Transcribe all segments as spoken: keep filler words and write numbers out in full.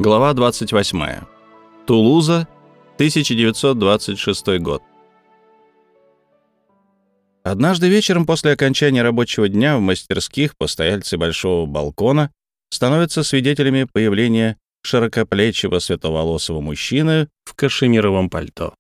Глава двадцать восьмая. Тулуза, тысяча девятьсот двадцать шестой год. Однажды вечером после окончания рабочего дня в мастерских постояльцы большого балкона становятся свидетелями появления широкоплечего светловолосого мужчины в кашемировом пальто.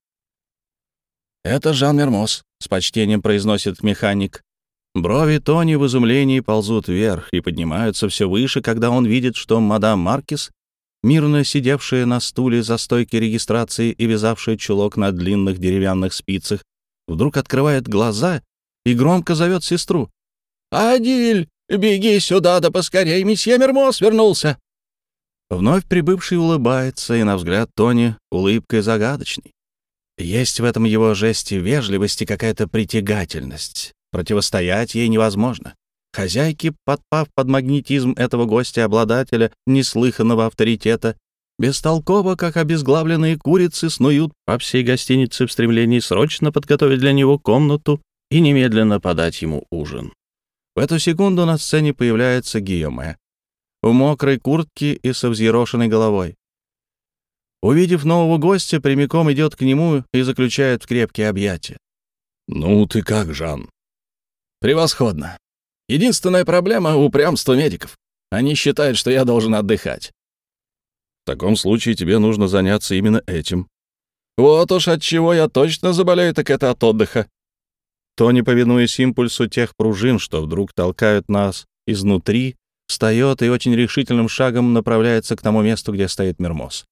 «Это Жан Мермоз», — с почтением произносит механик. Брови Тони в изумлении ползут вверх и поднимаются все выше, когда он видит, что мадам Маркиз, мирно сидевшая на стуле за стойкой регистрации и вязавшая чулок на длинных деревянных спицах, вдруг открывает глаза и громко зовет сестру. «Адиль, беги сюда, да поскорей, месье Мермоз вернулся!» Вновь прибывший улыбается, и на взгляд Тони улыбкой загадочной. Есть в этом его жесте вежливости какая-то притягательность. Противостоять ей невозможно. Хозяйки, подпав под магнетизм этого гостя-обладателя неслыханного авторитета, бестолково, как обезглавленные курицы, снуют по всей гостинице в стремлении срочно подготовить для него комнату и немедленно подать ему ужин. В эту секунду на сцене появляется Гийоме в мокрой куртке и со взъерошенной головой. Увидев нового гостя, прямиком идет к нему и заключает в крепкие объятия. «Ну ты как, Жан?» «Превосходно. Единственная проблема — упрямство медиков. Они считают, что я должен отдыхать». «В таком случае тебе нужно заняться именно этим». «Вот уж от чего я точно заболею, так это от отдыха». Тони, повинуясь импульсу тех пружин, что вдруг толкают нас изнутри, встает и очень решительным шагом направляется к тому месту, где стоит Мермоз.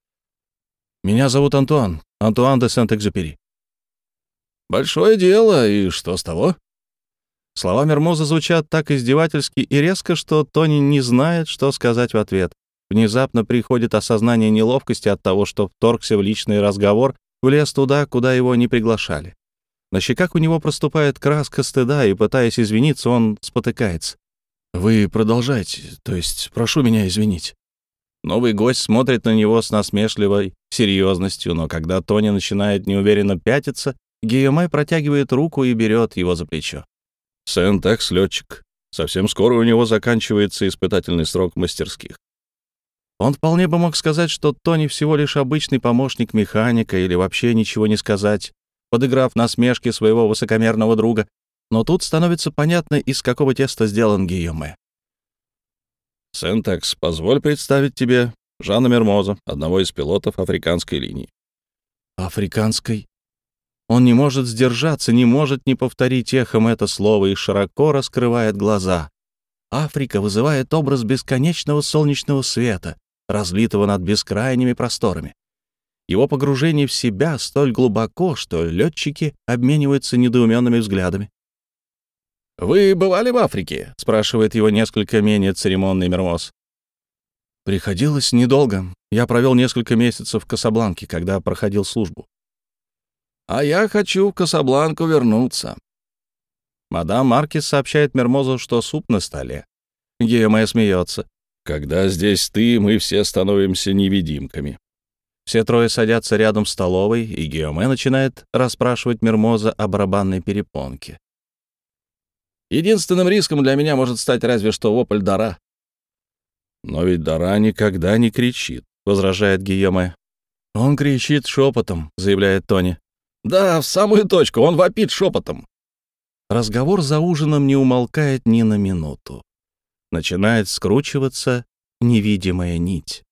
«Меня зовут Антуан, Антуан де Сент-Экзюпери». «Большое дело, и что с того?» Слова Мермоза звучат так издевательски и резко, что Тони не знает, что сказать в ответ. Внезапно приходит осознание неловкости от того, что вторгся в личный разговор, влез туда, куда его не приглашали. На щеках у него проступает краска стыда, и, пытаясь извиниться, он спотыкается. «Вы продолжайте, то есть прошу меня извинить». Новый гость смотрит на него с насмешливой серьезностью, но когда Тони начинает неуверенно пятиться, Гийоме протягивает руку и берет его за плечо. Сент-Экс — летчик. Совсем скоро у него заканчивается испытательный срок в мастерских. Он вполне бы мог сказать, что Тони всего лишь обычный помощник механика или вообще ничего не сказать, подыграв насмешке своего высокомерного друга, но тут становится понятно, из какого теста сделан Гийоме. «Сент-Экс, позволь представить тебе Жана Мермоза, одного из пилотов африканской линии». «Африканской?» Он не может сдержаться, не может не повторить эхом это слово и широко раскрывает глаза. Африка вызывает образ бесконечного солнечного света, разлитого над бескрайними просторами. Его погружение в себя столь глубоко, что летчики обмениваются недоуменными взглядами. «Вы бывали в Африке?» — спрашивает его несколько менее церемонный Мермоз. «Приходилось недолго. Я провел несколько месяцев в Касабланке, когда проходил службу». «А я хочу в Касабланку вернуться». Мадам Маркиз сообщает Мермозу, что суп на столе. Гийоме смеется. «Когда здесь ты, мы все становимся невидимками». Все трое садятся рядом в столовой, и Гийоме начинает расспрашивать Мермоза о барабанной перепонке. «Единственным риском для меня может стать разве что вопль Дара». «Но ведь Дара никогда не кричит», — возражает Гийоме. «Он кричит шепотом», — заявляет Тони. «Да, в самую точку, он вопит шепотом». Разговор за ужином не умолкает ни на минуту. Начинает скручиваться невидимая нить.